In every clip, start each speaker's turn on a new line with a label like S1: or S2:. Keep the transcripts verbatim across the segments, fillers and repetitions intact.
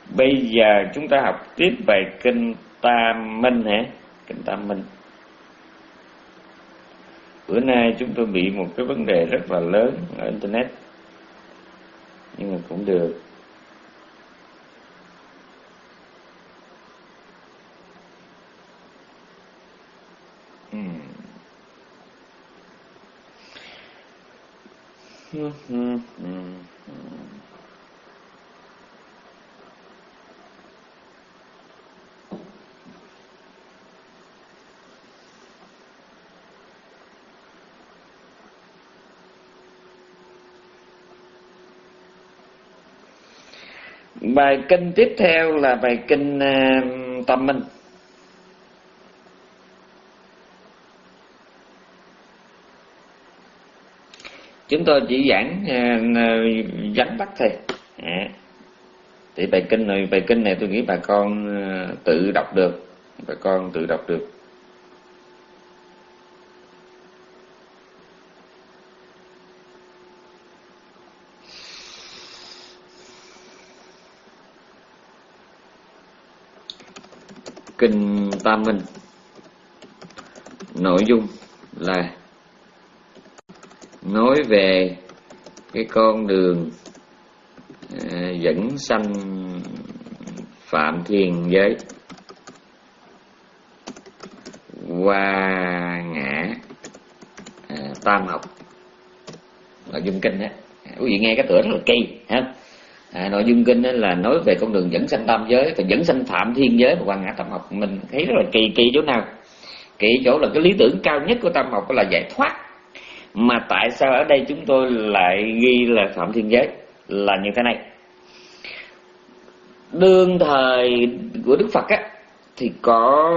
S1: Bây giờ chúng ta học tiếp bài kinh Tam Minh hả? Kinh Tam Minh. Bữa nay chúng tôi bị một cái vấn đề rất là lớn ở Internet, nhưng mà cũng được. Hmm. Hmm, hmm, hmm, hmm. Bài kinh tiếp theo là bài kinh uh, Tam Minh. Chúng tôi chỉ giảng uh, vắn tắt thôi. À. Thì bài kinh này, bài kinh này tôi nghĩ bà con uh, tự đọc được, bà con tự đọc được. Kinh Tam Minh nội dung là nói về cái con đường à, dẫn sanh phạm thiên giới qua ngã à, tam học. Nội dung kinh á, quý vị nghe cái tựa rất là kỳ ha. À, nội dung kinh là nói về con đường dẫn sanh tam giới và dẫn sanh phạm thiên giới và qua ngã tam học. Mình thấy rất là kỳ. Kỳ chỗ nào? Kỳ chỗ là cái lý tưởng cao nhất của tam học là giải thoát, mà tại sao ở đây chúng tôi lại ghi là phạm thiên giới? Là như thế này. Đương thời của Đức Phật á thì có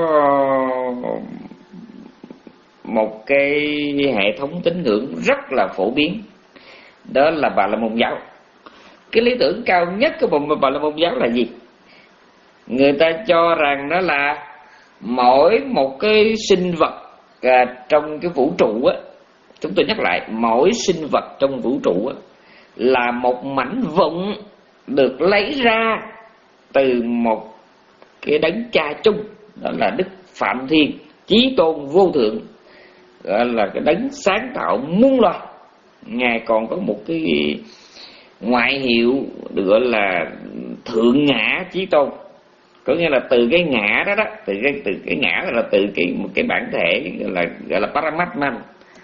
S1: một cái hệ thống tín ngưỡng rất là phổ biến, đó là Bà La Môn giáo. Cái lý tưởng cao nhất của Bà La Môn giáo là gì? Người ta cho rằng đó là mỗi một cái sinh vật à, trong cái vũ trụ á, chúng tôi nhắc lại, mỗi sinh vật trong vũ trụ á, là một mảnh vụn được lấy ra từ một cái đấng cha chung, đó là Đức Phạm Thiên, Chí Tôn vô thượng, gọi là cái đấng sáng tạo muôn loài. Ngài còn có một cái ngoại hiệu được gọi là Thượng Ngã Chí Tôn, có nghĩa là từ cái ngã đó đó, từ cái từ cái ngã là từ cái một cái bản thể gọi là gọi là Paramatman,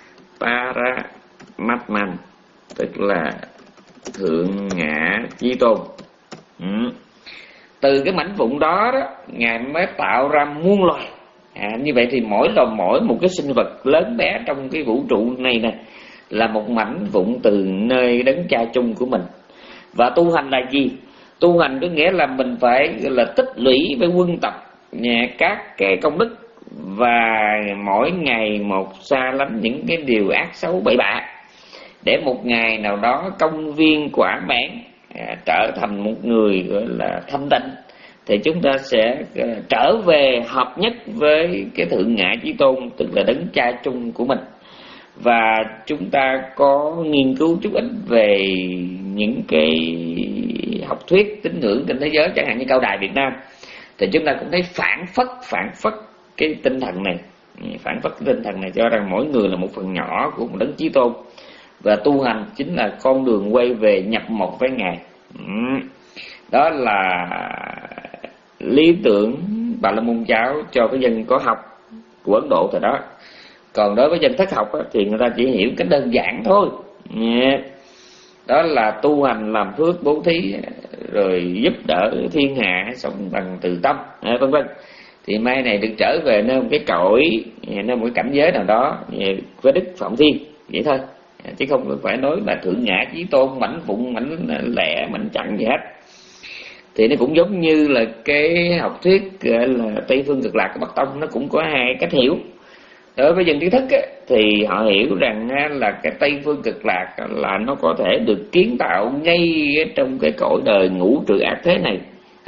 S1: Paramatman tức là Thượng Ngã Chí Tôn. Ừ. Từ cái mảnh vụn đó đó, Ngài mới tạo ra muôn loài. À, như vậy thì mỗi là mỗi một cái sinh vật lớn bé trong cái vũ trụ này nè là một mảnh vụn từ nơi đấng cha chung của mình. Và tu hành là gì? Tu hành có nghĩa là mình phải là tích lũy với quân tập các cái công đức, và mỗi ngày một xa lánh những cái điều ác xấu bậy bạ, để một ngày nào đó công viên quả mãn, à, trở thành một người gọi là thanh tịnh, thì chúng ta sẽ trở về hợp nhất với cái Thượng Ngã Chí Tôn, tức là đấng cha chung của mình. Và chúng ta có nghiên cứu chút ít về những cái học thuyết tín ngưỡng trên thế giới, chẳng hạn như Cao Đài Việt Nam, thì chúng ta cũng thấy phản phất phản phất cái tinh thần này, phản phất cái tinh thần này cho rằng mỗi người là một phần nhỏ của một đấng Chí Tôn, và tu hành chính là con đường quay về nhập một với Ngài. Đó là lý tưởng Bà La Môn giáo cho cái dân có học của Ấn Độ thời đó. Còn đối với dân thất học á, thì người ta chỉ hiểu cách đơn giản thôi. Đó là tu hành làm phước bố thí, rồi giúp đỡ thiên hạ sống bằng từ tâm, vân vân. Thì mai này được trở về nơi một cái cõi, nơi một cái cảnh giới nào đó với Đức Phạm Thiên, vậy thôi. Chứ không phải nói là Thượng Ngã Chí Tôn mảnh vụn, mảnh lẻ, mảnh chặn gì hết. Thì nó cũng giống như là cái học thuyết là Tây Phương Cực Lạc của Bắc Tông, nó cũng có hai cách hiểu. Đối với dân trí thức á, thì họ hiểu rằng là cái Tây Phương Cực Lạc là nó có thể được kiến tạo ngay trong cái cõi đời ngũ trừ ác thế này.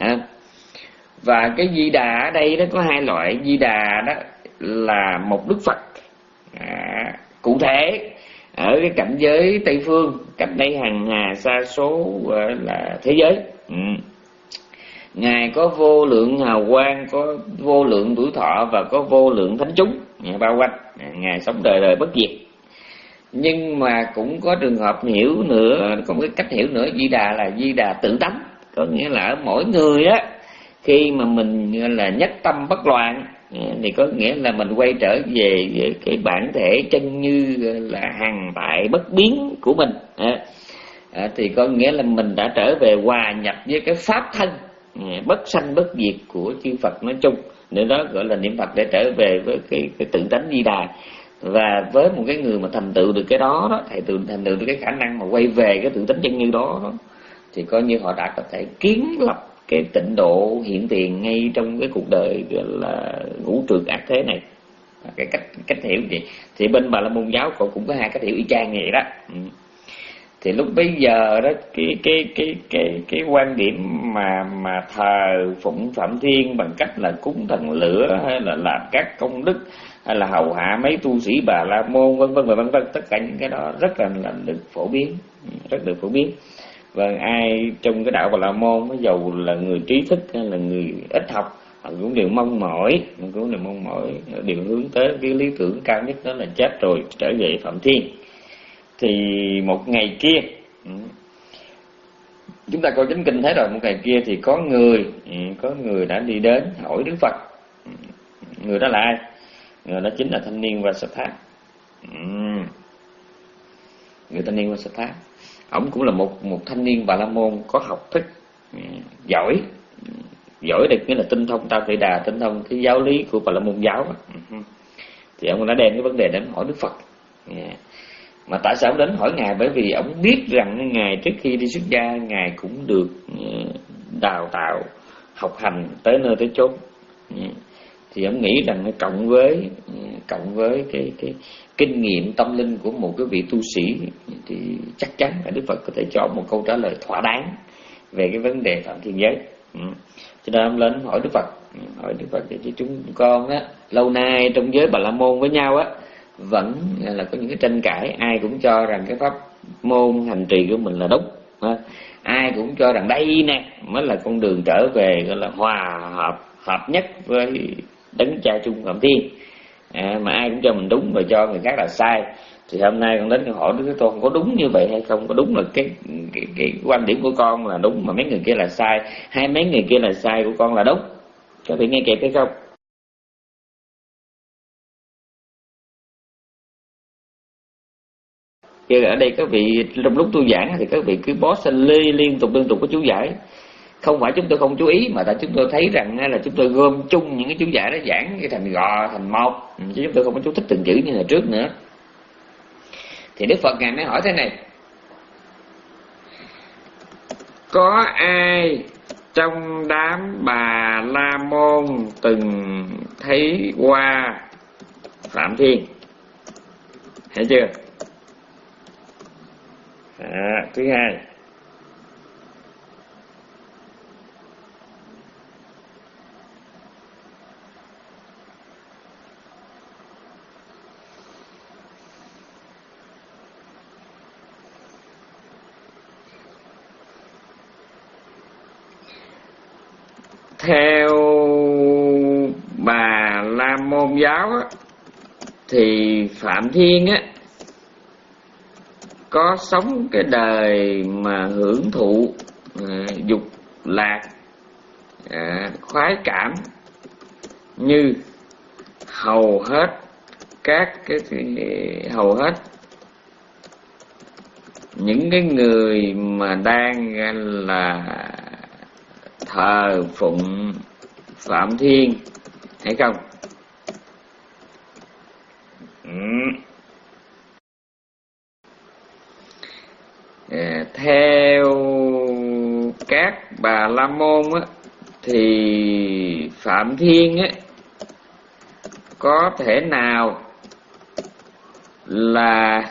S1: Và cái Di Đà ở đây nó có hai loại. Di Đà đó là một Đức Phật à, cụ thể ở cái cảnh giới Tây Phương, cách đây hàng hà sa số là thế giới. Ừ. Ngài có vô lượng hào quang, có vô lượng tuổi thọ và có vô lượng thánh chúng bao quanh. Ngài sống đời đời bất diệt. Nhưng mà cũng có trường hợp hiểu nữa, có một cái cách hiểu nữa, Di Đà là Di Đà tự tánh. Có nghĩa là ở mỗi người á, khi mà mình là nhất tâm bất loạn thì có nghĩa là mình quay trở về cái bản thể chân như là hằng tại bất biến của mình. À, thì có nghĩa là mình đã trở về hòa nhập với cái pháp thân bất sanh bất diệt của chư Phật nói chung. Nên đó gọi là niệm Phật để trở về với cái, cái tự tánh Di Đà. Và với một cái người mà thành tựu được cái đó, đó thầy tự thành tựu được cái khả năng mà quay về cái tự tánh chân như đó, đó thì coi như họ đã có thể kiến lập cái tịnh độ hiện tiền ngay trong cái cuộc đời gọi là ngũ trượt ác thế này. Cái cách cách hiểu vậy thì bên Bà La Môn giáo cũng cũng có hai cách hiểu y chang như vậy đó. Ừ. Thì lúc bấy giờ đó cái cái cái cái cái quan điểm mà mà thờ phụng Phạm Thiên bằng cách là cúng thần lửa hay là làm các công đức hay là hầu hạ mấy tu sĩ Bà La Môn vân vân và vân vân, tất cả những cái đó rất là, là được phổ biến, rất được phổ biến. Và ai trong cái đạo Bà La Môn, dầu là người trí thức hay là người ít học, họ cũng đều mong mỏi, cũng đều mong mỏi, đều hướng tới cái lý tưởng cao nhất, đó là chết rồi trở về Phạm Thiên. Thì một ngày kia, chúng ta coi chính kinh thấy rồi, một ngày kia thì có người, có người đã đi đến hỏi Đức Phật. Người đó là ai? Người đó chính là thanh niên Vasatha. Người thanh niên Vasatha, ổng cũng là một một thanh niên Bà La Môn có học thức giỏi, giỏi được nghĩa là tinh thông Tam Thị Đà, tinh thông cái giáo lý của Bà La Môn giáo. Thì ông đã đem cái vấn đề đến hỏi Đức Phật. Mà tại sao ông đến hỏi ngài? Bởi vì ông biết rằng ngài trước khi đi xuất gia, ngài cũng được đào tạo học hành tới nơi tới chốn. Thì ông nghĩ rằng cộng với cộng với cái cái kinh nghiệm tâm linh của một cái vị tu sĩ thì chắc chắn là Đức Phật có thể cho một câu trả lời thỏa đáng về cái vấn đề Phạm Thiên giới. Ừ. Cho nên ông lên hỏi Đức Phật, hỏi Đức Phật thì chúng con á, lâu nay trong giới Bà La Môn với nhau á, vẫn là có những cái tranh cãi. Ai cũng cho rằng cái pháp môn hành trì của mình là đúng, ai cũng cho rằng đây nè mới là con đường trở về gọi là hòa hợp hợp nhất với đấng cha chung Phạm Thiên. À, mà ai cũng cho mình đúng và cho người khác là sai. Thì hôm nay con đến con hỏi Đức Thế Tôn có đúng như vậy hay không? Có đúng là cái, cái, cái quan điểm của con là đúng mà mấy người kia là sai, hay mấy người kia là sai của con là đúng? Có thể nghe kịp hay không? Chứ ở đây các vị trong lúc tôi giảng thì các vị cứ bó xanh lê liên tục liên tục có chú giải. Không phải chúng tôi không chú ý, mà tại chúng tôi thấy rằng là chúng tôi gom chung những cái chú giải đó giảng cái thành gò thành một, chứ chúng tôi không có chú thích từng chữ như hồi trước nữa. Thì Đức Phật ngài mới hỏi thế này: có ai trong đám Bà La Môn từng thấy qua Phạm Thiên? Thấy chưa? À, thứ hai, theo Bà La Môn giáo á, thì Phạm Thiên á có sống cái đời mà hưởng thụ à, dục lạc, à, khoái cảm như hầu hết các cái hầu hết những cái người mà đang là thờ phụng Phạm Thiên hay không? Ừ. À, theo các Bà La Môn á, thì Phạm Thiên á có thể nào là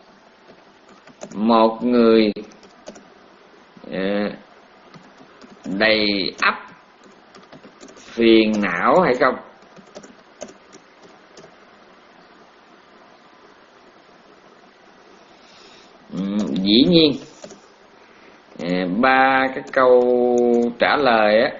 S1: một người à, đầy ắp phiền não hay không? Ừ, dĩ nhiên à, ba cái câu trả lời á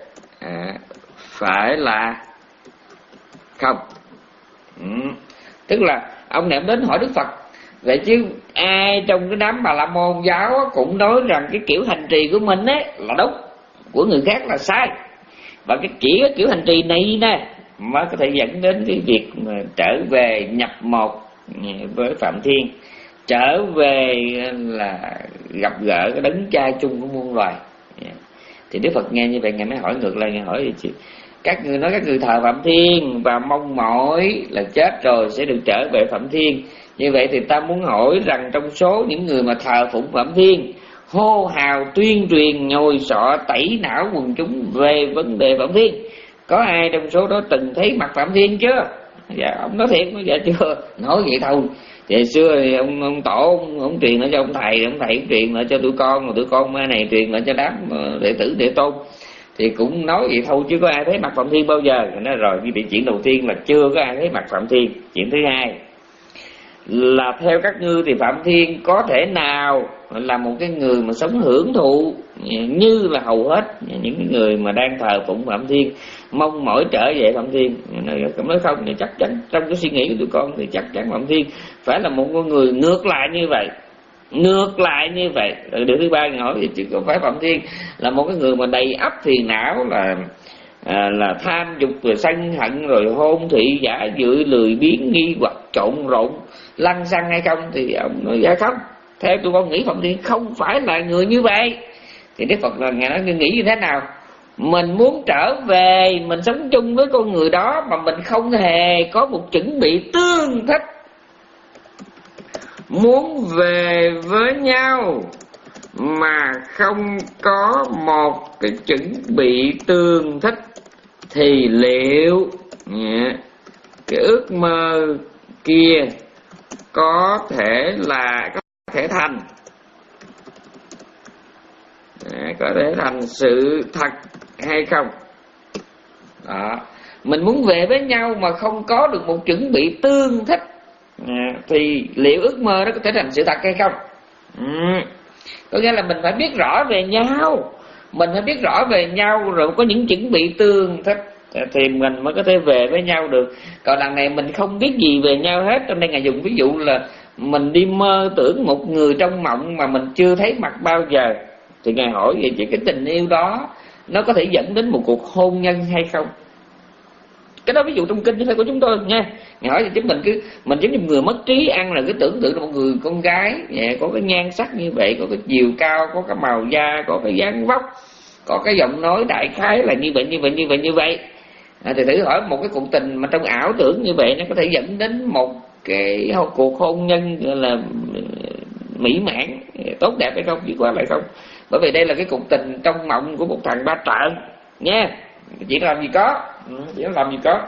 S1: à, phải là không. Ừ. Tức là ông này đến hỏi Đức Phật, vậy chứ ai trong cái đám Bà La Môn giáo cũng nói rằng cái kiểu hành trì của mình ấy là đúng, của người khác là sai, và cái chỉ cái kiểu hành trì này nè mới có thể dẫn đến cái việc mà trở về nhập một với Phạm Thiên, trở về là gặp gỡ cái đấng cha chung của muôn loài. Thì Đức Phật nghe như vậy, Ngài mới hỏi ngược lại, Ngài hỏi gì chứ? Các người nói các người thờ Phạm Thiên và mong mỏi là chết rồi sẽ được trở về Phạm Thiên. Như vậy thì ta muốn hỏi rằng trong số những người mà thờ phụng Phạm Thiên, hô hào tuyên truyền nhồi sọ tẩy não quần chúng về vấn đề Phạm Thiên, có ai trong số đó từng thấy mặt Phạm Thiên chưa? Dạ ông nói thiệt, nói dạ chưa. Nói vậy thôi. Thì xưa thì ông, ông tổ ông, ông truyền lại cho ông thầy, ông thầy truyền lại cho tụi con, rồi tụi con mai này truyền lại cho đám đệ tử đệ tôn. Thì cũng nói vậy thôi chứ có ai thấy mặt Phạm Thiên bao giờ. Nói rồi, cái chuyện đầu tiên là chưa có ai thấy mặt Phạm Thiên. Chuyện thứ hai là theo các ngươi thì Phạm Thiên có thể nào là một cái người mà sống hưởng thụ như là hầu hết những người mà đang thờ phụng Phạm Thiên, mong mỏi trở về Phạm Thiên? Cũng nói không, thì chắc chắn trong cái suy nghĩ của tụi con thì chắc chắn Phạm Thiên phải là một con người ngược lại như vậy. Ngược lại như vậy. Điều thứ ba, hỏi thì chứ có phải Phạm Thiên là một cái người mà đầy ắp phiền não, là à, là tham dục rồi sân hận rồi hôn thị giả dự lười biếng nghi hoặc trộn rộn lăng xăng hay không? Thì ông nói dạ không, theo tụi con nghĩ Phạm Thiên không phải là người như vậy. Thì Đức Phật là Ngài nói nghĩ như thế nào? Mình muốn trở về, mình sống chung với con người đó mà mình không hề có một chuẩn bị tương thích. Muốn về với nhau mà không có một cái chuẩn bị tương thích thì liệu cái ước mơ kia có thể là có thể thành có thể thành sự thật hay không? Đó. Mình muốn về với nhau mà không có được một chuẩn bị tương thích à, thì liệu ước mơ đó có thể thành sự thật hay không? Ừ. Có nghĩa là mình phải biết rõ về nhau, mình phải biết rõ về nhau rồi có những chuẩn bị tương thích thì mình mới có thể về với nhau được. Còn đằng này mình không biết gì về nhau hết. Trong đây Ngài dùng ví dụ là mình đi mơ tưởng một người trong mộng mà mình chưa thấy mặt bao giờ, thì Ngài hỏi vậy chứ cái tình yêu đó nó có thể dẫn đến một cuộc hôn nhân hay không? Cái đó ví dụ trong kinh chứ phải của chúng tôi nha. Ngài hỏi thì chứ mình cứ mình giống như người mất trí ăn là cứ tưởng tượng là một người con gái có cái nhan sắc như vậy, có cái chiều cao, có cái màu da, có cái dáng vóc, có cái giọng nói đại khái là như vậy như vậy như vậy như vậy. À, thì thử hỏi một cái cuộc tình mà trong ảo tưởng như vậy nó có thể dẫn đến một cái cuộc hôn nhân là mỹ mãn tốt đẹp hay không? Chứ quá lại không. Bởi vì đây là cái cuộc tình trong mộng của một thằng ba trợn nha. Chỉ làm gì có, chỉ làm gì có.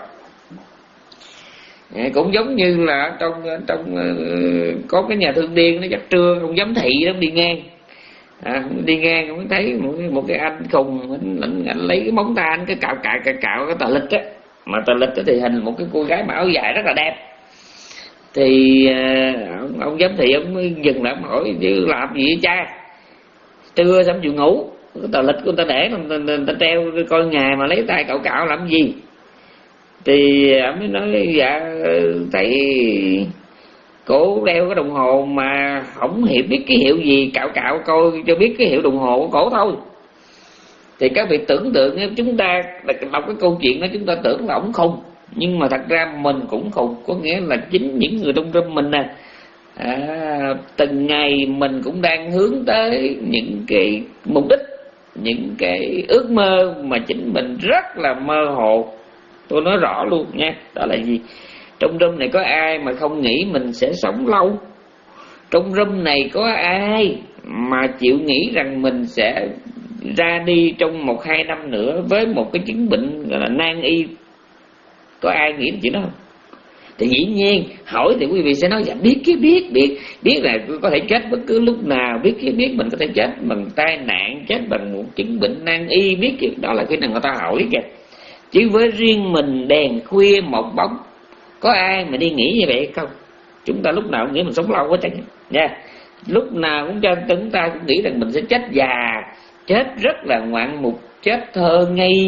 S1: Cũng giống như là trong trong có cái nhà thương điên nó chắc trưa không dám thị nó đi ngang, à, đi ngang cũng thấy một, một cái anh khùng anh, anh lấy cái móng tay anh cái cạo cạo cạo cạo cái tờ lịch á, mà tờ lịch thì hình một cái cô gái mặc áo dài rất là đẹp. Thì ông, ông giám thị ông mới dừng lại hỏi chứ làm gì vậy cha, trưa sao chịu ngủ, cái tờ lịch của người ta để người ta treo coi ngày mà lấy tay cạo cạo làm gì? Thì ông mới nói dạ thấy cổ đeo cái đồng hồ mà không hiểu biết cái hiệu gì, cạo cạo coi cho biết cái hiệu đồng hồ của cổ thôi. Thì các vị tưởng tượng nếu chúng ta đọc cái câu chuyện đó chúng ta tưởng là ổng khùng, nhưng mà thật ra mình cũng khùng. Có nghĩa là chính những người trong râm mình nè, à, từng ngày mình cũng đang hướng tới những cái mục đích, những cái ước mơ mà chính mình rất là mơ hồ. Tôi nói rõ luôn nha, đó là gì? Trong room này có ai mà không nghĩ mình sẽ sống lâu? Trong room này có ai mà chịu nghĩ rằng mình sẽ ra đi trong một hai năm nữa với một cái chứng bệnh gọi là nan y? Có ai nghĩ đến chuyện đó không? Thì dĩ nhiên hỏi thì quý vị sẽ nói dạ biết cái biết biết biết là có thể chết bất cứ lúc nào, biết cái biết mình có thể chết bằng tai nạn, chết bằng một chứng bệnh nan y, biết cái đó là khi nào người ta hỏi kìa. Chứ với riêng mình đèn khuya một bóng, có ai mà đi nghĩ như vậy không? Chúng ta lúc nào cũng nghĩ mình sống lâu quá chẳng nha. Lúc nào cũng cho chúng ta cũng nghĩ rằng mình sẽ chết già, chết rất là ngoạn mục, chết thơ ngây,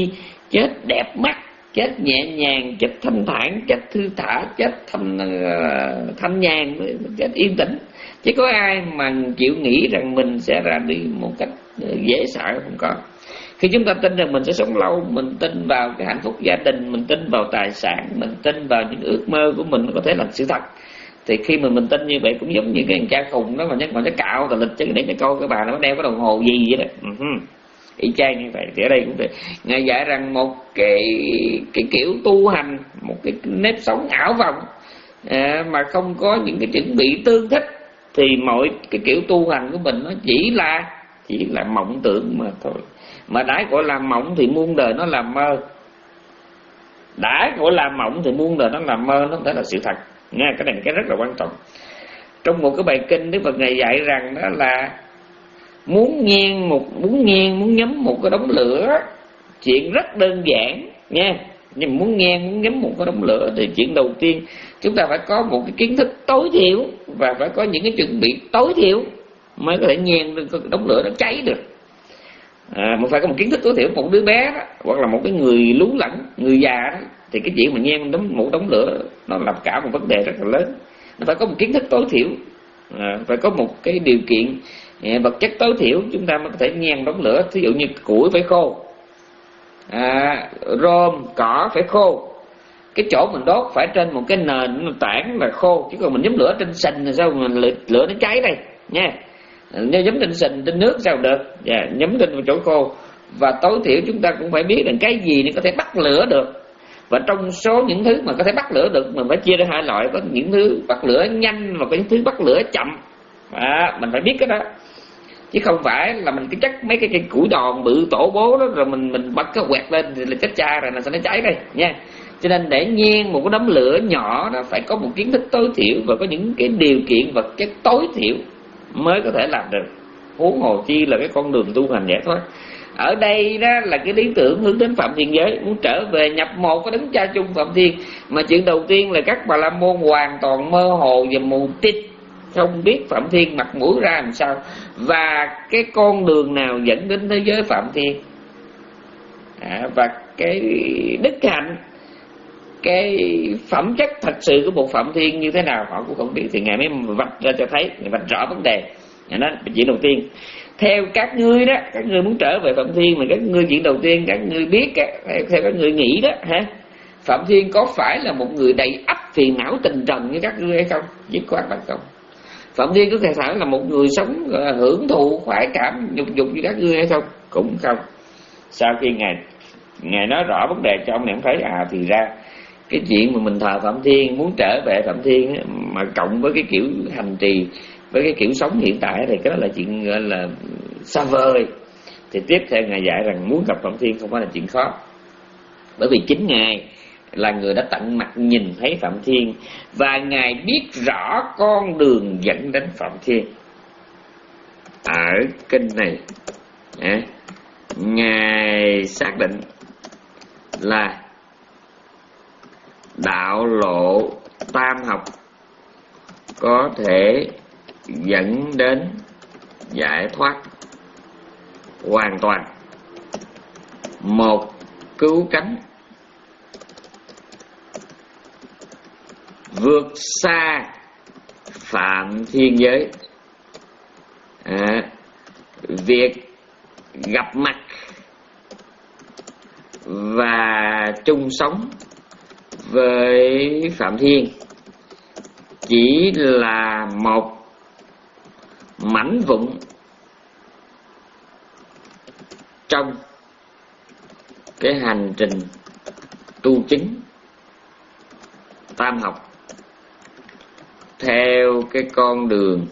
S1: chết đẹp mắt, chết nhẹ nhàng, chết thanh thản, chết thư thả, chết thanh uh, thanh nhàn, chết yên tĩnh. Chứ có ai mà chịu nghĩ rằng mình sẽ ra đi một cách dễ sợ, không có. Khi chúng ta tin rằng mình sẽ sống lâu, mình tin vào cái hạnh phúc gia đình, mình tin vào tài sản, mình tin vào những ước mơ của mình có thể là sự thật, thì khi mà mình tin như vậy cũng giống như cái thằng cha khùng đó mà nhắc mà nó cạo tà lịch chứ để cho coi cái bà nó đeo cái đồng hồ gì vậy đó. Uh-huh. Y chang như vậy. Thì ở đây cũng vậy, Ngài dạy rằng một cái cái kiểu tu hành, một cái nếp sống ảo vọng à, mà không có những cái chuẩn bị tương thích, thì mọi cái kiểu tu hành của mình nó chỉ là chỉ là mộng tưởng mà thôi. Mà đã gọi là mộng thì muôn đời nó là mơ. Đã gọi là mộng thì muôn đời nó là mơ, nó không thể là sự thật. Nghe cái này cái rất là quan trọng. Trong một cái bài kinh Đức Phật Ngài dạy rằng đó là muốn nhen một muốn nhen muốn nhắm một cái đống lửa, chuyện rất đơn giản nha. Nhưng muốn nhen muốn nhắm một cái đống lửa thì chuyện đầu tiên chúng ta phải có một cái kiến thức tối thiểu và phải có những cái chuẩn bị tối thiểu mới có thể nhen cái đống lửa nó cháy được. À, mình phải có một kiến thức tối thiểu. Một đứa bé đó, hoặc là một cái người lú lẫn, người già đó, thì cái chuyện mà nhen đống một đống lửa nó làm cả một vấn đề rất là lớn. Nó phải có một kiến thức tối thiểu, à, phải có một cái điều kiện à, vật chất tối thiểu chúng ta mới có thể nhen đống lửa. Ví dụ như củi phải khô, à, rơm cỏ phải khô, cái chỗ mình đốt phải trên một cái nền tảng là khô, chứ còn mình nhóm lửa trên sình thì sao mà lửa, lửa nó cháy đây nha. Nếu nhóm trên sình trên nước sao được, yeah, nhóm trên một chỗ khô. Và tối thiểu chúng ta cũng phải biết là cái gì nó có thể bắt lửa được. Và trong số những thứ mà có thể bắt lửa được, mình phải chia ra hai loại. Có những thứ bắt lửa nhanh và có những thứ bắt lửa chậm, à, mình phải biết cái đó. Chứ không phải là mình cứ chắc mấy cái cây củi đòn bự tổ bố đó, rồi mình mình bật cái quẹt lên thì là chết cha rồi, là sao nó cháy đây nha. Cho nên để nhen một cái đống lửa nhỏ đó phải có một kiến thức tối thiểu và có những cái điều kiện vật chất tối thiểu mới có thể làm được. Huống hồ chi là cái con đường tu hành giải thoát. Ở đây đó là cái lý tưởng hướng đến phạm thiên giới, muốn trở về nhập một cái đấng cha chung phạm thiên. Mà chuyện đầu tiên là các Bà La Môn hoàn toàn mơ hồ và mù tít, không biết phạm thiên mặt mũi ra làm sao, và cái con đường nào dẫn đến thế giới phạm thiên, à, và cái đức hạnh, cái phẩm chất thật sự của một phạm thiên như thế nào họ cũng không biết. Thì Ngài mới vạch ra cho thấy, Ngài vạch rõ vấn đề. Ngài nói chuyện đầu tiên, theo các ngươi đó, các ngươi muốn trở về phạm thiên, mà các ngươi chuyện đầu tiên các ngươi biết á, theo các ngươi nghĩ đó hả, phạm thiên có phải là một người đầy ắp phiền não tình trần như các ngươi hay không? Dứt khoát là không. Phạm thiên có thể phải là một người sống hưởng thụ khoái cảm nhục dục như các ngươi hay không? Cũng không. Sau khi ngài ngài nói rõ vấn đề cho ông này, ông thấy à thì ra cái chuyện mà mình thờ phạm thiên, muốn trở về phạm thiên mà cộng với cái kiểu hành trì, với cái kiểu sống hiện tại thì cái đó là chuyện gọi là xa vời. Thì tiếp theo ngài dạy rằng muốn gặp phạm thiên không phải là chuyện khó, bởi vì chính ngài là người đã tận mặt nhìn thấy phạm thiên, và ngài biết rõ con đường dẫn đến phạm thiên. Ở kinh này à, ngài xác định là đạo lộ tam học có thể dẫn đến giải thoát hoàn toàn, một cứu cánh vượt xa phạm thiên giới. À, việc gặp mặt và chung sống với phạm thiên chỉ là một mảnh vụn trong cái hành trình tu chứng tam học theo cái con đường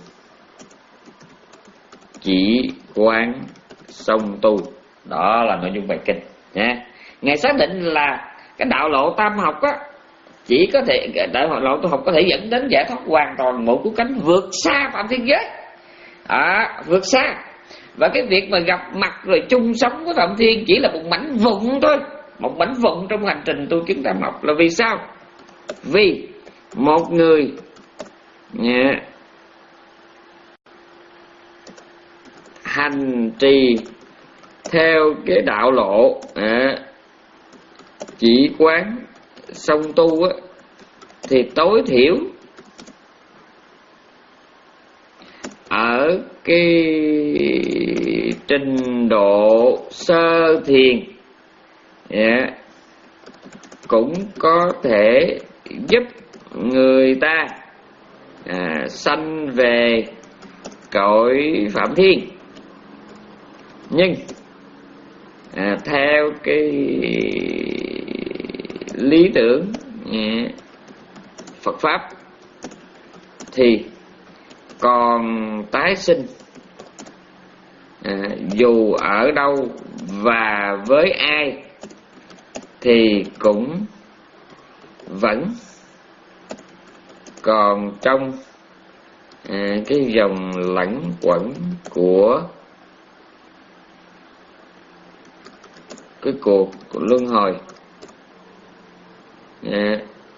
S1: chỉ quán song tu. Đó là nội dung bài kinh nha. Ngài xác định là cái đạo lộ tam học á, chỉ có thể đạo lộ tam học có thể dẫn đến giải thoát hoàn toàn, một cứu cánh vượt xa phạm thiên giới, à, vượt xa. Và cái việc mà gặp mặt rồi chung sống với phạm thiên chỉ là một mảnh vụn thôi, một mảnh vụn trong hành trình tu chứng tam học. Là vì sao? Vì một người yeah, hành trì theo cái đạo lộ à, chỉ quán song tu á, thì tối thiểu ở cái trình độ sơ thiền, yeah, cũng có thể giúp người ta à, sanh về cõi Phạm Thiên. Nhưng à, theo cái lý tưởng à, Phật Pháp thì còn tái sinh à, dù ở đâu và với ai thì cũng vẫn còn trong à, cái dòng lẫn quẩn của cái cuộc luân hồi. à,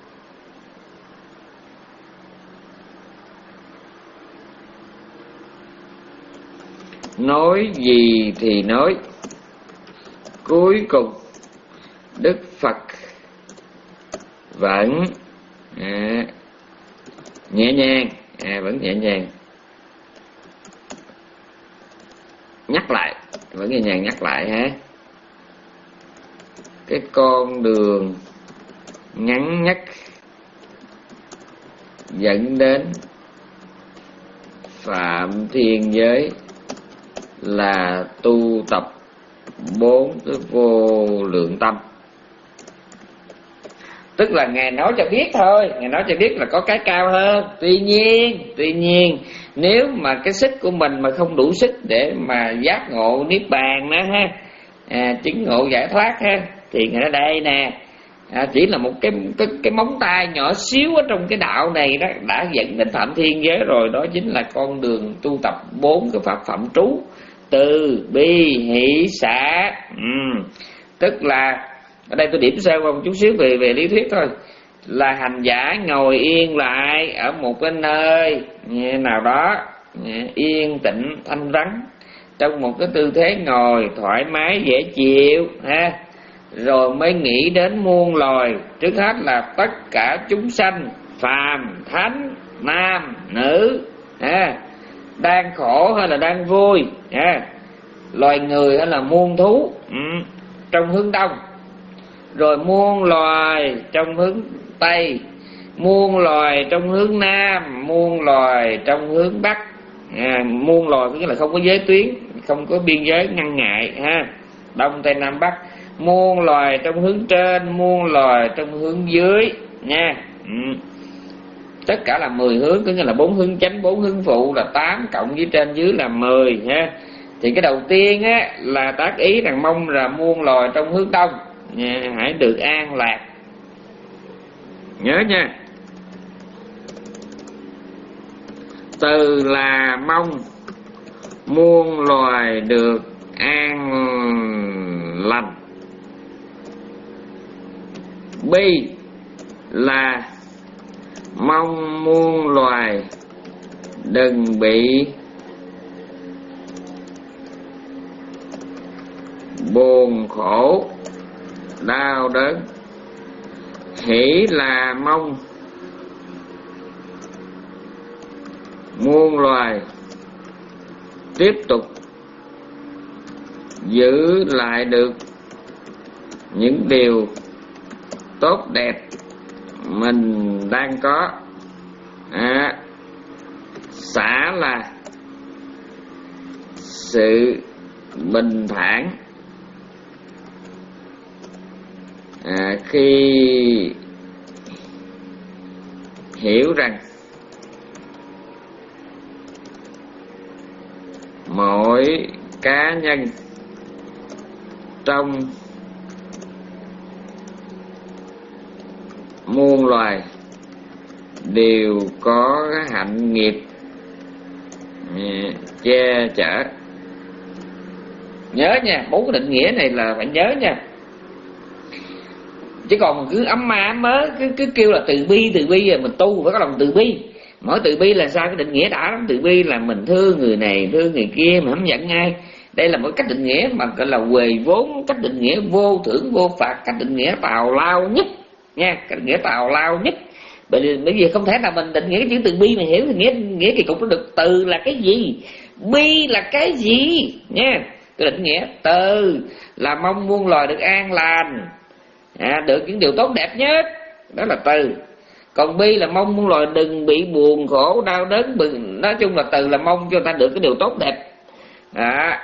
S1: Nói gì thì nói, cuối cùng Đức Phật vẫn à, nhẹ nhàng, à, vẫn nhẹ nhàng nhắc lại, vẫn nhẹ nhàng nhắc lại ha, cái con đường ngắn nhất dẫn đến Phạm Thiên Giới là tu tập bốn cái vô lượng tâm. Tức là Ngài nói cho biết thôi, Ngài nói cho biết là có cái cao hơn. Tuy nhiên, tuy nhiên nếu mà cái sức của mình mà không đủ sức để mà giác ngộ niết bàn đó ha, à, chứng ngộ giải thoát ha, thì Ngài ở đây nè, à, chỉ là một cái, cái cái móng tay nhỏ xíu ở trong cái đạo này đó đã dẫn đến Phạm Thiên Giới rồi. Đó chính là con đường tu tập bốn cái pháp phẩm trú: từ bi hỷ xả. Ừ. Tức là ở đây tôi điểm sơ qua một chút xíu về về lý thuyết thôi, là hành giả ngồi yên lại ở một cái nơi nào đó yên tĩnh thanh vắng, trong một cái tư thế ngồi thoải mái dễ chịu ha, rồi mới nghĩ đến muôn loài. Trước hết là tất cả chúng sanh, phàm thánh, nam nữ ha, đang khổ hay là đang vui ha, loài người hay là muôn thú, ừ, trong hướng đông, rồi muôn loài trong hướng tây, muôn loài trong hướng nam, muôn loài trong hướng bắc. À, muôn loài có nghĩa là không có giới tuyến, không có biên giới ngăn ngại ha, đông tây nam bắc. Muôn loài trong hướng trên, muôn loài trong hướng dưới nha. Ừ. Tất cả là mười hướng, có nghĩa là bốn hướng chánh, bốn hướng phụ là tám, cộng với trên dưới là mười ha. Thì cái đầu tiên á là tác ý rằng mong là muôn loài trong hướng đông nha, hãy được an lạc. Nhớ nha, từ là mong muôn loài được an lành. Bi là mong muôn loài đừng bị buồn khổ đau đớn. Hỷ là mong muôn loài tiếp tục giữ lại được những điều tốt đẹp mình đang có. À, xả là sự bình thản, à, khi hiểu rằng mỗi cá nhân trong muôn loài đều có hạnh nghiệp che chở. Nhớ nha, bốn cái định nghĩa này là phải nhớ nha. Chứ còn cứ ấm ma ấm mớ cứ, cứ kêu là từ bi từ bi rồi mình tu phải có lòng từ bi. Mỗi từ bi là sao? Cái định nghĩa đã lắm. Từ bi là mình thương người này thương người kia, mà không giận ai. Đây là một cách định nghĩa mà gọi là huề vốn, cách định nghĩa vô thưởng vô phạt, cách định nghĩa tào lao nhất nha, cách định nghĩa tào lao nhất. Bởi vì, bởi vì không thể nào mình định nghĩa cái chữ từ bi mà hiểu thì nghĩa nghĩa kỳ cục nó được. Từ là cái gì, bi là cái gì nha. Cái định nghĩa từ là mong muôn loài được an lành, à, được những điều tốt đẹp nhất, đó là từ. Còn bi là mong muôn loài đừng bị buồn khổ đau đớn bừng. Nói chung là từ là mong cho ta được cái điều tốt đẹp, à,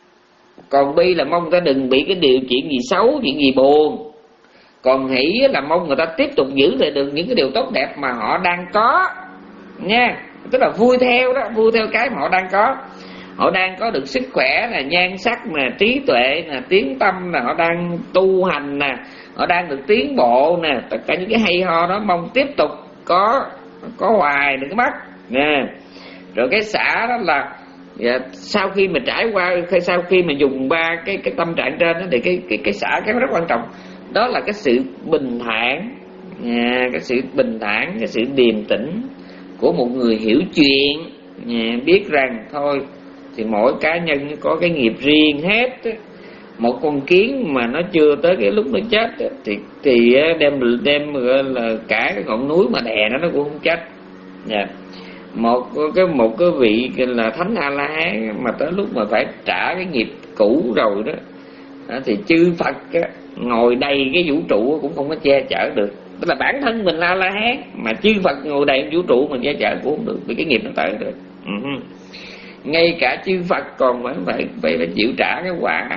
S1: còn bi là mong ta đừng bị cái điều chuyện gì xấu, chuyện gì buồn. Còn hỷ là mong người ta tiếp tục giữ lại được những cái điều tốt đẹp mà họ đang có nha. Tức là vui theo đó, vui theo cái mà họ đang có. Họ đang có được sức khỏe nè, nhan sắc nè, trí tuệ nè, tiếng tâm nè, họ đang tu hành nè, họ đang được tiến bộ nè, tất cả những cái hay ho đó mong tiếp tục có có hoài đừng có mất nè. Rồi cái xả đó là dạ, sau khi mà trải qua, sau khi mà dùng ba cái cái tâm trạng trên đó, thì cái cái cái xả cái rất quan trọng, đó là cái sự bình thản, à, cái sự bình thản, cái sự điềm tĩnh của một người hiểu chuyện, à, biết rằng thôi thì mỗi cá nhân có cái nghiệp riêng hết. Một con kiến mà nó chưa tới cái lúc nó chết thì thì đem đem gọi là cả cái ngọn núi mà đè nó nó cũng không chết. Yeah. Một cái một cái vị là thánh A La Hán mà tới lúc mà phải trả cái nghiệp cũ rồi đó, đó thì chư Phật á, ngồi đầy cái vũ trụ cũng không có che chở được. Tức là bản thân mình là A La Hán mà chư Phật ngồi đầy vũ trụ mình che chở cũng không được, vì cái nghiệp nó tới rồi. Uh-huh. Ngay cả chư Phật còn phải phải phải, phải chịu trả cái quả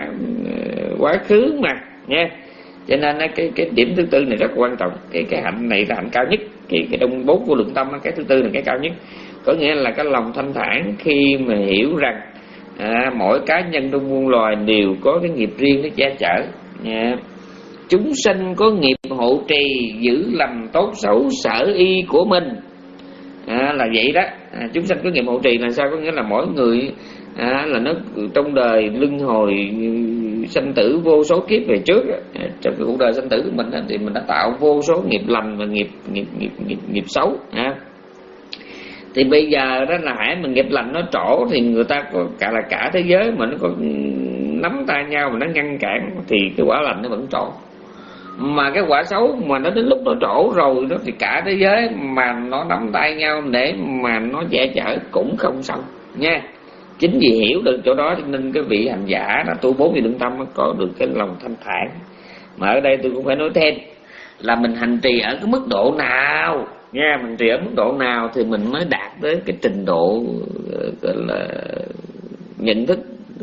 S1: quá khứ mà nha. Cho nên cái cái điểm thứ tư này rất quan trọng. Cái cái hạnh này là hạnh cao nhất. Cái cái đông bốn của lượng tâm, cái thứ tư là cái cao nhất. Có nghĩa là cái lòng thanh thản khi mà hiểu rằng à, mỗi cá nhân trong muôn loài đều có cái nghiệp riêng để che chở nha. Chúng sanh có nghiệp hộ trì, giữ lầm tốt xấu sở y của mình, à, là vậy đó. À, chúng sanh có nghiệp hộ trì là sao? Có nghĩa là mỗi người à, là nó trong đời luân hồi sanh tử vô số kiếp về trước, à, trong cái cuộc đời sanh tử của mình thì mình đã tạo vô số nghiệp lành và nghiệp nghiệp nghiệp nghiệp, nghiệp xấu. À. Thì bây giờ đó là hãy mình nghiệp lành nó trổ thì người ta có cả là cả thế giới mà nó có nắm tay nhau mà nó ngăn cản thì cái quả lành nó vẫn trổ. Mà cái quả xấu mà nó đến lúc nó trổ rồi đó thì cả thế giới mà nó nắm tay nhau để mà nó che chở cũng không xong nha. Chính vì hiểu được chỗ đó cho nên cái vị hành giả là tu bốn vị lượng tâm có được cái lòng thanh thản. Mà ở đây tôi cũng phải nói thêm là mình hành trì ở cái mức độ nào nha, mình trì ở mức độ nào thì mình mới đạt tới cái trình độ gọi là nhận thức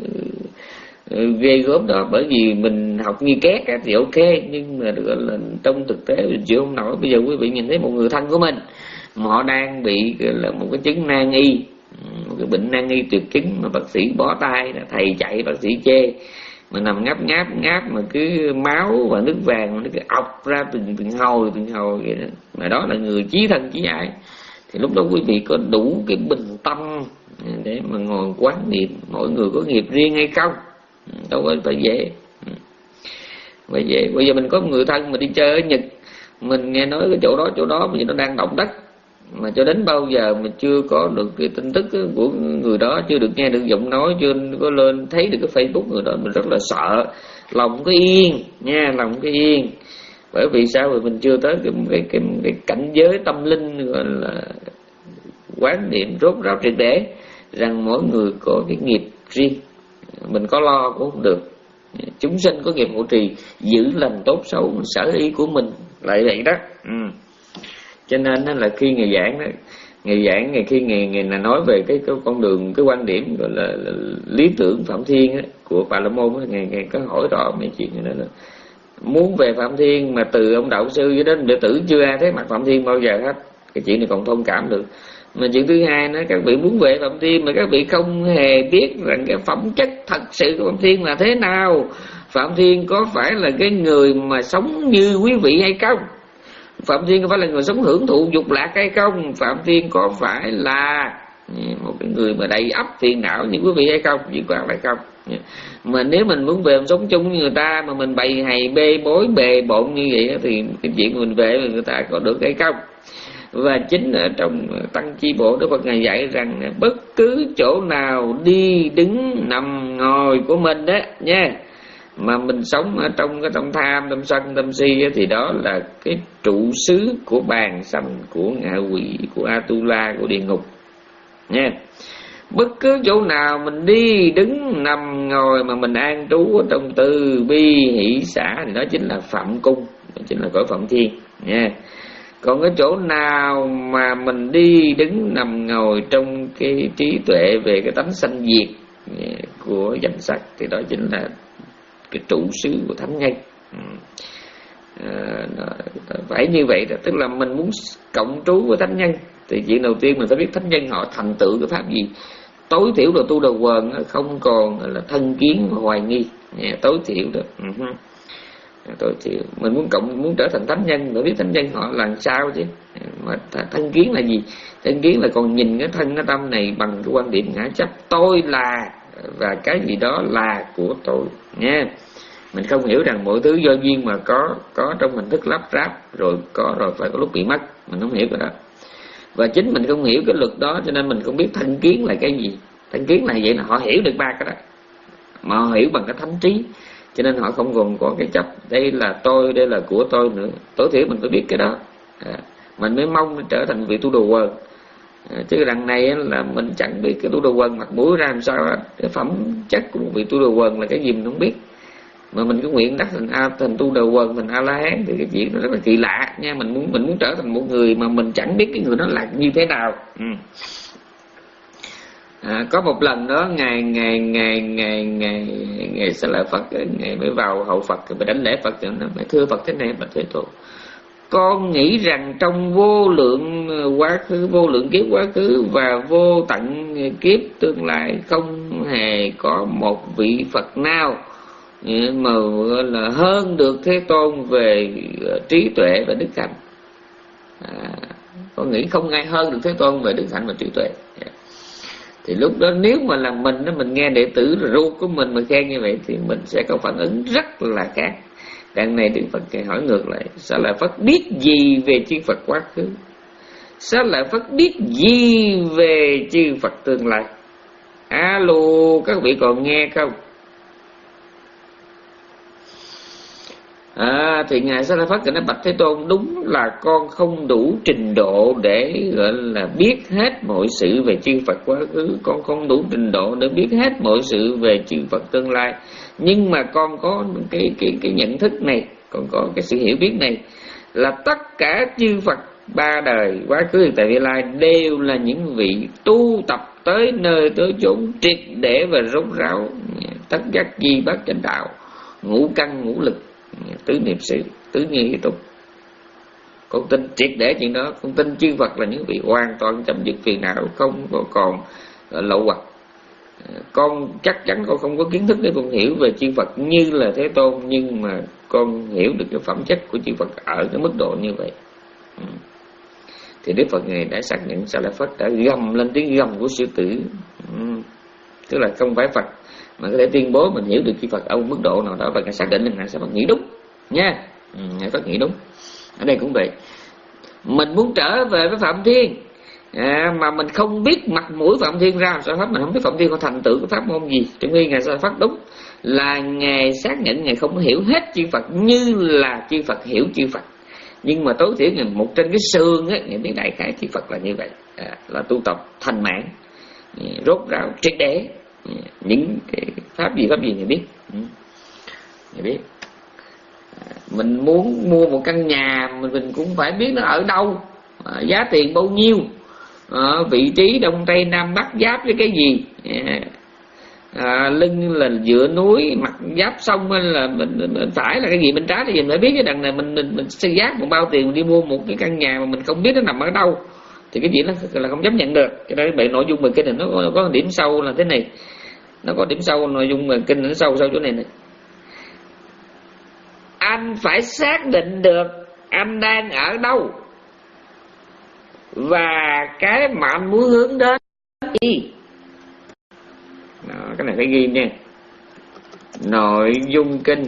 S1: ghê gớm đó. Bởi vì mình học như két thì ok, nhưng mà gọi là trong thực tế mình chịu không nổi. Bây giờ quý vị nhìn thấy một người thân của mình mà họ đang bị là một cái chứng nan y, một cái bệnh nan y tuyệt chứng mà bác sĩ bó tay, thầy chạy bác sĩ chê, mà nằm ngáp ngáp ngáp mà cứ máu và nước vàng nó cứ ọc ra từng từng hồi từng hồi vậy đó. Mà đó là người chí thân chí ái. Thì lúc đó quý vị có đủ cái bình tâm để mà ngồi quán niệm mỗi người có nghiệp riêng hay không? Đâu có phải dễ. Bởi vậy bây giờ mình có một người thân mà đi chơi ở Nhật, mình nghe nói cái chỗ đó chỗ đó bây giờ nó đang động đất, mà cho đến bao giờ mà chưa có được cái tin tức của người đó, chưa được nghe được giọng nói, chưa có lên thấy được cái Facebook người đó, mình rất là sợ, lòng có yên nha, lòng có yên. Bởi vì sao? Vì mình chưa tới cái cái cái, cái cảnh giới tâm linh gọi là quán niệm rốt ráo triệt để rằng mỗi người có cái nghiệp riêng, mình có lo cũng không được. Chúng sinh có nghiệp hộ trì, giữ lành tốt xấu sở ý của mình, lại vậy đó. Ừ. Cho nên là khi ngày giảng đó, ngày giảng ngày khi ngày ngày là nói về cái, cái con đường, cái quan điểm gọi là, là lý tưởng Phạm Thiên đó, của Bà La Môn, ngày ngày có hỏi rõ mấy chuyện đó là muốn về Phạm Thiên mà từ ông đạo sư cho đến đệ tử chưa ai thấy mặt Phạm Thiên bao giờ hết. Cái chuyện này còn thông cảm được. Mà chuyện thứ hai nữa, các vị muốn về Phạm Thiên mà các vị không hề biết rằng cái phẩm chất thật sự của Phạm Thiên là thế nào. Phạm Thiên có phải là cái người mà sống như quý vị hay không? Phạm Thiên có phải là người sống hưởng thụ dục lạc hay không? Phạm Thiên có phải là một cái người mà đầy ắp phiền não như quý vị hay không? Chỉ quả phải không? Mà nếu mình muốn về mình sống chung như người ta mà mình bày hày bê bối bề bộn như vậy thì cái chuyện mình về người ta có được hay không? Và chính ở trong Tăng Chi Bộ, Đức Phật Ngài dạy rằng bất cứ chỗ nào đi đứng nằm ngồi của mình đó nha, mà mình sống ở trong cái tâm tham, tâm sân, tâm si á, thì đó là cái trụ xứ của bàn sanh, của ngạ quỷ, của Atula, của địa ngục nha. Bất cứ chỗ nào mình đi đứng nằm ngồi mà mình an trú ở trong từ bi hỷ xả thì đó chính là Phạm Cung, đó chính là cõi Phạm Thiên nha. Còn cái chỗ nào mà mình đi đứng nằm ngồi trong cái trí tuệ về cái tánh sanh diệt của danh sắc thì đó chính là cái trụ xứ của thánh nhân. À, phải như vậy đó, tức là mình muốn cộng trú với thánh nhân thì chuyện đầu tiên mình phải biết thánh nhân họ thành tựu cái pháp gì. Tối thiểu là tu đầu quần không còn là thân kiến và hoài nghi, tối thiểu đó. Uh-huh. Tối thiểu mình muốn cộng, muốn trở thành thánh nhân phải biết thánh nhân họ làm sao chứ. Mà thân kiến là gì? Thân kiến là còn nhìn cái thân cái tâm này bằng cái quan điểm ngã chấp tôi là, và cái gì đó là của tôi nha. Mình không hiểu rằng mọi thứ do duyên mà có, có trong hình thức lắp ráp rồi có rồi phải có lúc bị mất, mình không hiểu cái đó. Và chính mình không hiểu cái luật đó cho nên mình không biết thân kiến là cái gì. Thân kiến là vậy, là họ hiểu được ba cái đó mà họ hiểu bằng cái thánh trí, cho nên họ không còn có cái chấp đây là tôi, đây là của tôi nữa. Tối thiểu mình phải biết cái đó, à, mình mới mong trở thành vị tu đồ quần. À, chứ đằng này là mình chẳng biết cái tu đồ quần mặt mũi ra làm sao hết. Cái phẩm chất của một vị tu đồ quần là cái gì mình không biết, mà mình cứ nguyện đắc thành a thành tu đồ quần, thành A La Hán thì cái chuyện nó rất là kỳ lạ nha. Mình muốn mình muốn trở thành một người mà mình chẳng biết cái người đó là như thế nào. Ừ. À, có một lần đó ngày ngày ngày ngày ngày ngày Xá Lợi Phất, ngày mới vào hậu Phật mới đánh lễ Phật, nó mới thưa Phật thế này: bạch Thế Tôn, con nghĩ rằng trong vô lượng quá khứ, vô lượng kiếp quá khứ và vô tận kiếp tương lai không hề có một vị Phật nào mà là hơn được Thế Tôn về trí tuệ và đức hạnh. À, con nghĩ không ai hơn được Thế Tôn về đức hạnh và trí tuệ. Thì lúc đó nếu mà là mình đó, mình nghe đệ tử ruột của mình mà khen như vậy thì mình sẽ có phản ứng rất là khác. Đằng này Đức Phật hỏi ngược lại: Xá Lợi Phất biết gì về chư Phật quá khứ? Xá Lợi Phất biết gì về chư Phật tương lai? Alo, các vị còn nghe không? À, thì Ngài Xá Lợi Phất nói: bạch Thế Tôn, đúng là con không đủ trình độ để gọi là biết hết mọi sự về chư Phật quá khứ, con không đủ trình độ để biết hết mọi sự về chư Phật tương lai. Nhưng mà con có cái cái cái nhận thức này, con có cái sự hiểu biết này, là tất cả chư Phật ba đời quá khứ hiện tại vị lai đều là những vị tu tập tới nơi tới chốn triệt để và rốt ráo tất giác chi bát chánh đạo, ngũ căn ngũ lực, tứ niệm xứ, tứ như ý tục. Con tin triệt để chuyện đó. Con tin chư Phật là những vị hoàn toàn chấm dứt phiền não, không còn, còn lậu hoặc. Con chắc chắn con không có kiến thức để con hiểu về chư Phật như là Thế Tôn, nhưng mà con hiểu được cái phẩm chất của chư Phật ở cái mức độ như vậy. Thì Đức Phật Ngài đã xác nhận, Xá Lợi Phất đã gầm lên tiếng gầm của sư tử. Tức là không phải Phật mà có thể tuyên bố mình hiểu được chư Phật ở một mức độ nào đó, và Ngài xác định là Ngài sẽ nghĩ đúng nha. Ngài Phật nghĩ đúng. Ở đây cũng vậy, mình muốn trở về với Phạm Thiên, à, mà mình không biết mặt mũi Phạm Thiên ra sao hết, mình không biết Phạm Thiên có thành tựu cái pháp môn gì. Trong khi Ngài Xá Lợi Phất đúng là Ngài xác nhận Ngài không hiểu hết chư Phật như là chư Phật hiểu chư Phật, nhưng mà tối thiểu Ngài một trên cái xương á, Ngài biết đại khái chư Phật là như vậy, à, là tu tập thành mãn, rốt ráo triệt để, những cái pháp gì pháp gì Ngài biết. Ngài biết. Mình muốn mua một căn nhà mình, mình cũng phải biết nó ở đâu, à, giá tiền bao nhiêu, à, vị trí đông tây nam bắc giáp với cái gì, à, lưng là dựa núi, mặt giáp sông hay là mình, mình phải là cái gì, bên trái là gì mình phải biết. Cái đằng này mình mình, mình sẽ giá một bao tiền mình đi mua một cái căn nhà mà mình không biết nó nằm ở đâu thì cái chuyện đó là không chấp nhận được. Cho nên vậy nội dung về kinh này nó có, có điểm sâu là thế này, nó có điểm sâu nội dung về kinh nó sâu sâu chỗ này này. Anh phải xác định được anh đang ở đâu và cái mà anh muốn hướng đến gì. Đó, cái này phải ghi nha. Nội dung kinh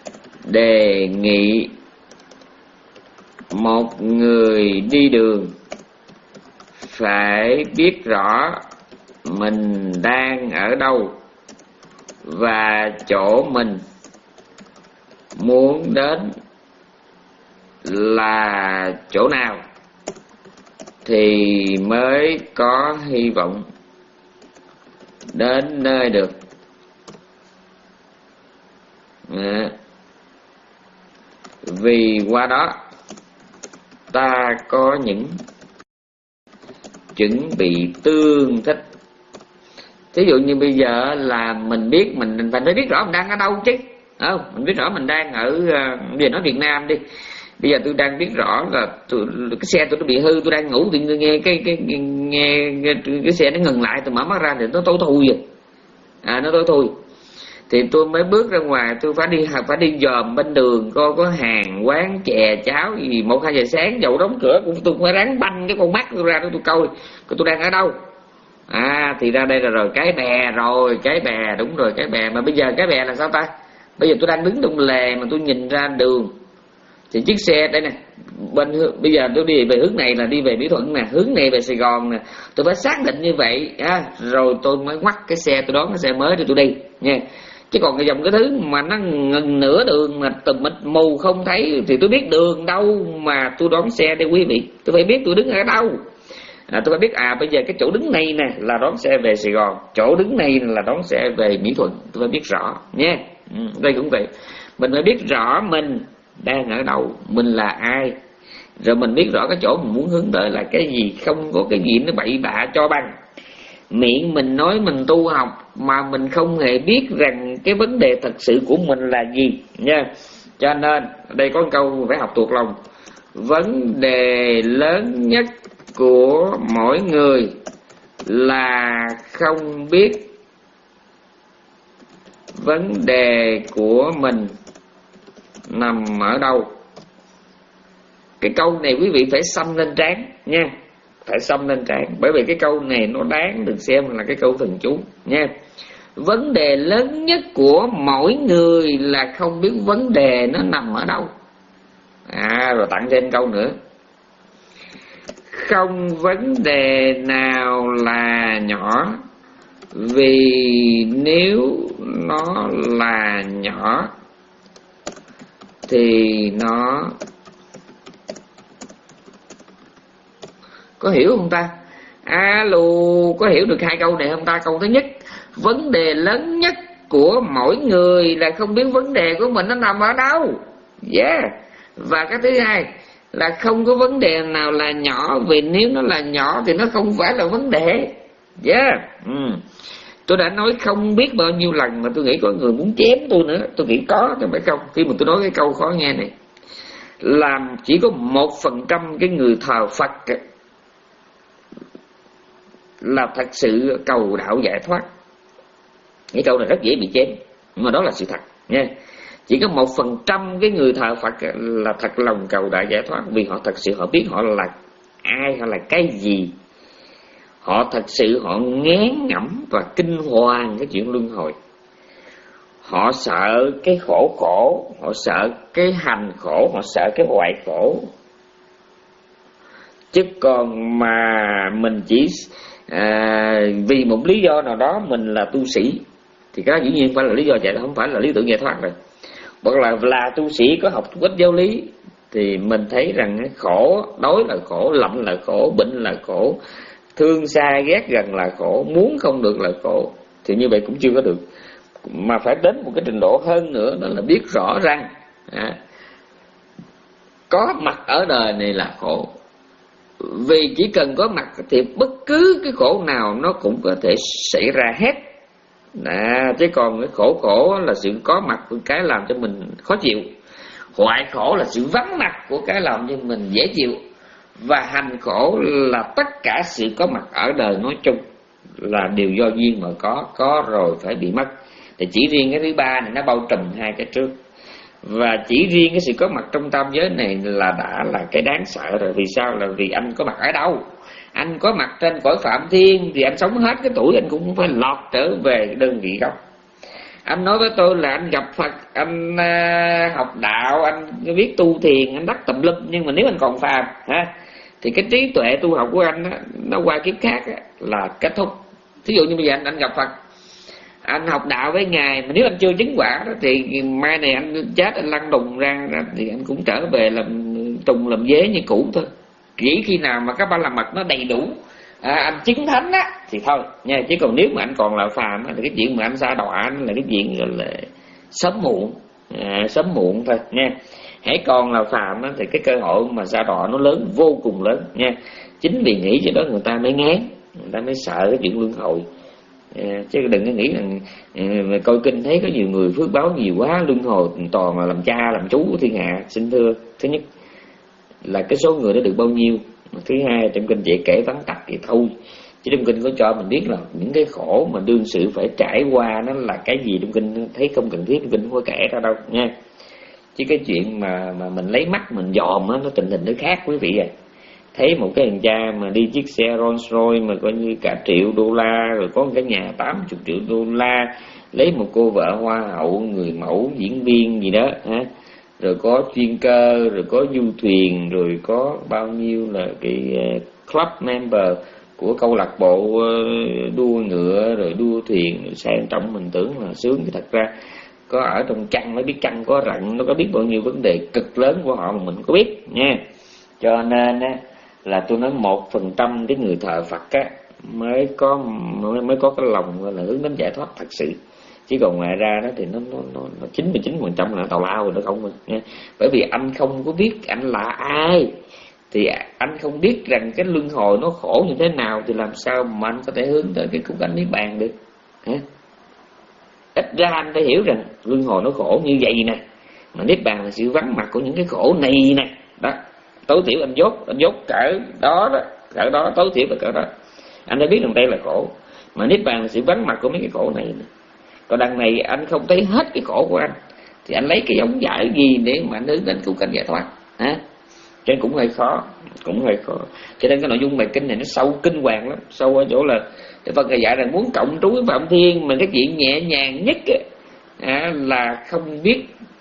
S1: đề nghị một người đi đường phải biết rõ mình đang ở đâu và chỗ mình muốn đến là chỗ nào thì mới có hy vọng đến nơi được. À, vì qua đó ta có những chuẩn bị tương thích. Thí dụ như bây giờ là mình biết mình phải biết rõ mình đang ở đâu chứ, không? Mình biết rõ mình đang ở, bây giờ nói Việt Nam đi. Bây giờ tôi đang biết rõ là tôi, cái xe tôi nó bị hư, tôi đang ngủ thì nghe cái cái nghe, nghe cái, cái xe nó ngừng lại, tôi mở mắt ra thì nó tối thui rồi. À, nó tối thui. Thì tôi mới bước ra ngoài, tôi phải đi phải đi dòm bên đường coi có hàng quán chè cháo gì. Một hai giờ sáng dầu đóng cửa cũng tôi phải ráng banh cái con mắt tôi ra để tôi coi tôi đang ở đâu. À thì ra đây là rồi cái bè rồi, cái bè đúng rồi, cái bè. Mà bây giờ cái bè là sao ta? Bây giờ tôi đang đứng trong lề mà tôi nhìn ra đường thì chiếc xe đây nè, bên bây giờ tôi đi về hướng này là đi về Mỹ Thuận nè, hướng này về Sài Gòn nè, tôi phải xác định như vậy à, rồi tôi mới ngoắt cái xe, tôi đón cái xe mới để tôi đi nha. Chứ còn cái dòng cái thứ mà nó ngừng nửa đường mà tùm mịt mù không thấy thì tôi biết đường đâu mà tôi đón xe đây quý vị. Tôi phải biết tôi đứng ở đâu. À, tôi phải biết à bây giờ cái chỗ đứng này nè là đón xe về Sài Gòn, chỗ đứng này là đón xe về Mỹ Thuận. Tôi phải biết rõ nha. Ừ, đây cũng vậy. Mình phải biết rõ mình đang ở đâu, mình là ai, rồi mình biết rõ cái chỗ mình muốn hướng tới là cái gì. Không có cái gì nó bậy bạ cho bằng. Miệng mình nói mình tu học mà mình không hề biết rằng cái vấn đề thật sự của mình là gì nha. Cho nên đây có một câu phải học thuộc lòng. Vấn đề lớn nhất của mỗi người là không biết vấn đề của mình nằm ở đâu. Cái câu này quý vị phải xăm lên trán nha, phải xăm lên trán, bởi vì cái câu này nó đáng được xem là cái câu thần chú nha. Vấn đề lớn nhất của mỗi người là không biết vấn đề nó nằm ở đâu. À rồi tặng thêm câu nữa. Không vấn đề nào là nhỏ, vì nếu nó là nhỏ thì nó có hiểu không ta? Alo, có hiểu được hai câu này không ta? Câu thứ nhất, vấn đề lớn nhất của mỗi người là không biết vấn đề của mình nó nằm ở đâu. Yeah. Và cái thứ hai là không có vấn đề nào là nhỏ, vì nếu nó là nhỏ thì nó không phải là vấn đề. Yeah. Ừ. Tôi đã nói không biết bao nhiêu lần mà tôi nghĩ có người muốn chém tôi nữa. Tôi nghĩ có chứ phải không? Khi mà tôi nói cái câu khó nghe này, làm chỉ có một phần trăm cái người thờ Phật là thật sự cầu đạo giải thoát. Cái câu này rất dễ bị chém, nhưng mà đó là sự thật nha. Chỉ có một phần trăm cái người thờ Phật là thật lòng cầu đạo giải thoát, vì họ thật sự họ biết họ là ai, họ là cái gì. Họ thật sự họ ngán ngẩm và kinh hoàng cái chuyện luân hồi. Họ sợ cái khổ khổ, họ sợ cái hành khổ, họ sợ cái hoại khổ. Chứ còn mà mình chỉ à, vì một lý do nào đó mình là tu sĩ thì cái đó dĩ nhiên phải là lý do giải, không phải là lý tưởng giải thoát rồi. Hoặc là là tu sĩ có học ít giáo lý thì mình thấy rằng khổ, đói là khổ, lạnh là khổ, bệnh là khổ, thương xa ghét gần là khổ, muốn không được là khổ. Thì như vậy cũng chưa có được. Mà phải đến một cái trình độ hơn nữa, đó là biết rõ rằng à, có mặt ở đời này là khổ. Vì chỉ cần có mặt thì bất cứ cái khổ nào nó cũng có thể xảy ra hết. À, chứ còn cái khổ khổ là sự có mặt của cái làm cho mình khó chịu. Hoại khổ là sự vắng mặt của cái làm cho mình dễ chịu. Và hành khổ là tất cả sự có mặt ở đời nói chung là điều do duyên mà có, có rồi phải bị mất. Thì chỉ riêng cái thứ ba này nó bao trùm hai cái trước. Và chỉ riêng cái sự có mặt trong tam giới này là đã là cái đáng sợ rồi. Vì sao? Là vì anh có mặt ở đâu? Anh có mặt trên cõi Phạm Thiên thì anh sống hết cái tuổi anh cũng phải lọt trở về đơn vị gốc. Anh nói với tôi là anh gặp Phật, anh uh, học đạo, anh biết tu thiền, anh đắc tùm lum, nhưng mà nếu anh còn phàm ha, thì cái trí tuệ tu học của anh á, nó qua kiếp khác á, là kết thúc. Thí dụ như bây giờ anh, anh gặp Phật, anh học đạo với Ngài, mà nếu anh chưa chứng quả đó, thì mai này anh chết, anh lăn đùng ra, ra thì anh cũng trở về làm trùng làm dế như cũ thôi. Chỉ khi nào mà các ba la mật nó đầy đủ, à, anh chứng thánh á thì thôi nha. Chứ còn nếu mà anh còn là phàm á, thì cái chuyện mà anh sa đọa anh là cái chuyện gọi là sớm muộn, à, sớm muộn thôi nha. Hãy còn là phàm á, thì cái cơ hội mà sa đọa nó lớn, vô cùng lớn nha. Chính vì nghĩ cho đó người ta mới ngán, người ta mới sợ cái chuyện luân hồi. À, chứ đừng có nghĩ rằng à, coi kinh thấy có nhiều người phước báo nhiều quá, luân hồi toàn là làm cha làm chú của thiên hạ. Xin thưa, thứ nhất là cái số người đó được bao nhiêu, thứ hai trong kinh chỉ kể vắn tắt thì thôi, chứ trong kinh có cho mình biết là những cái khổ mà đương sự phải trải qua nó là cái gì. Trong kinh thấy không cần thiết, trong kinh không có kể ra đâu nha. Chứ cái chuyện mà mà mình lấy mắt mình dòm á, nó tình hình nó khác quý vị à. Thấy một cái thằng cha mà đi chiếc xe Rolls Royce mà coi như cả triệu đô la, rồi có một cái nhà tám mươi triệu đô la, lấy một cô vợ hoa hậu, người mẫu, diễn viên gì đó ha, rồi có chuyên cơ, rồi có du thuyền, rồi có bao nhiêu là cái club member của câu lạc bộ đua ngựa, rồi đua thuyền, rồi sang trọng, mình tưởng là sướng. Thì thật ra có ở trong căn mới biết căn có rặng, nó có biết bao nhiêu vấn đề cực lớn của họ mà mình có biết nha. Cho nên á là tôi nói một phần trăm cái người thờ Phật á mới có mới, mới có cái lòng là hướng đến giải thoát thật sự. Chứ còn ngoài ra đó thì nó nó nó, nó chín mươi chín phần trăm là tào lao rồi, nó không nha. Bởi vì anh không có biết anh là ai, thì anh không biết rằng cái luân hồi nó khổ như thế nào, thì làm sao mà anh có thể hướng tới cái khúc ánh niết bàn được hả? Ít ra anh phải hiểu rằng luân hồi nó khổ như vậy nè, mà niết bàn là sự vắng mặt của những cái khổ này nè. Đó, tối thiểu anh dốt anh dốt cỡ đó đó, cỡ đó tối thiểu là cỡ đó. Anh đã biết rằng đây là khổ, mà niết bàn là sự vắng mặt của mấy cái khổ này nè. Còn đằng này anh không thấy hết cái khổ của anh, thì anh lấy cái giống giải gì để mà anh hướng đến cứu cánh giải thoát hả? Cho nên cũng hơi khó, cũng hơi khó. Cho nên cái nội dung bài kinh này nó sâu kinh hoàng lắm, sâu ở chỗ là Đức Phật dạy rằng muốn cộng trú với Phạm Thiên mà cái chuyện nhẹ nhàng nhất ấy, à, là không biết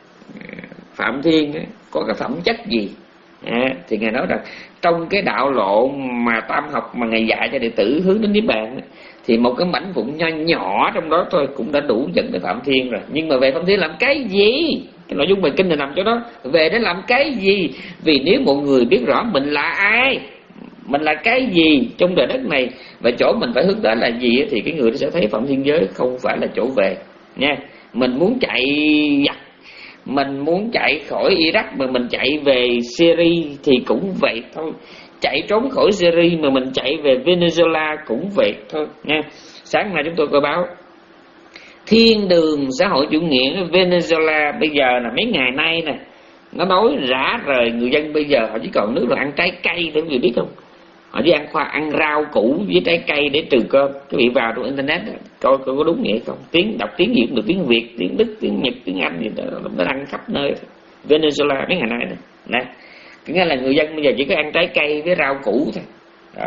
S1: Phạm Thiên ấy, có cái phẩm chất gì. À, thì Ngài nói rằng trong cái đạo lộ mà tam học mà Ngài dạy cho đệ tử hướng đến niết bàn ấy, thì một cái mảnh vụn nho nhỏ trong đó thôi cũng đã đủ dẫn tới Phạm Thiên rồi. Nhưng mà về Phạm Thiên làm cái gì? Cái nội dung bài kinh này nằm chỗ đó. Về để làm cái gì? Vì nếu mọi người biết rõ mình là ai, mình là cái gì trong đời đất này, và chỗ mình phải hướng đến là gì, thì cái người đó sẽ thấy Phạm Thiên giới không phải là chỗ về nha. Mình muốn chạy giặc, mình muốn chạy khỏi Iraq mà mình chạy về Syria thì cũng vậy thôi. Chạy trốn khỏi Syria mà mình chạy về Venezuela cũng vậy thôi nha. Sáng nay chúng tôi coi báo, thiên đường xã hội chủ nghĩa Venezuela bây giờ là mấy ngày nay nè, nó nói rã rời người dân bây giờ họ chỉ còn nước là ăn trái cây thôi, quý vị biết không? Họ chỉ ăn khoa, ăn rau củ với trái cây để trừ cơm. Quý vị vào trong internet coi coi có đúng vậy không? Tiếng đọc tiếng gì cũng được, tiếng Việt, tiếng Đức, tiếng Nhật, tiếng Anh gì đó, nó ăn khắp nơi. Venezuela mấy ngày nay nè, nè, nghĩa là người dân bây giờ chỉ có ăn trái cây với rau củ thôi. Đó.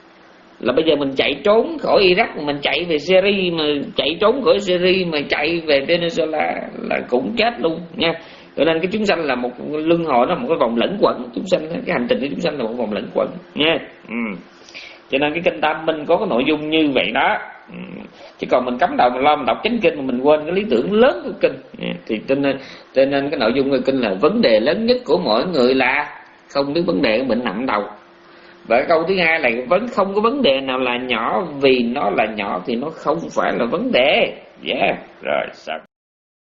S1: Là bây giờ mình chạy trốn khỏi Iraq, mình chạy về Syria, mà chạy trốn khỏi Syria mà chạy về Venezuela là cũng chết luôn nha. Cho nên cái chúng sanh là một luân hồi, nó là một cái vòng lẫn quẩn. Chúng sanh, cái hành trình của chúng sanh là một vòng lẫn quẩn nha. Ừ. Cho nên cái kinh Tam Minh có cái nội dung như vậy đó. Ừ. Chứ còn mình cắm đầu mình lo mình đọc chính kinh mà mình quên cái lý tưởng lớn của kinh. Ừ. Thì cho nên, cho nên cái nội dung của kinh là vấn đề lớn nhất của mỗi người là không biết vấn đề của mình nặng đầu. Và câu thứ hai là vẫn không có vấn đề nào là nhỏ, vì nó là nhỏ thì nó không phải là vấn đề. Yeah. Rồi, sao?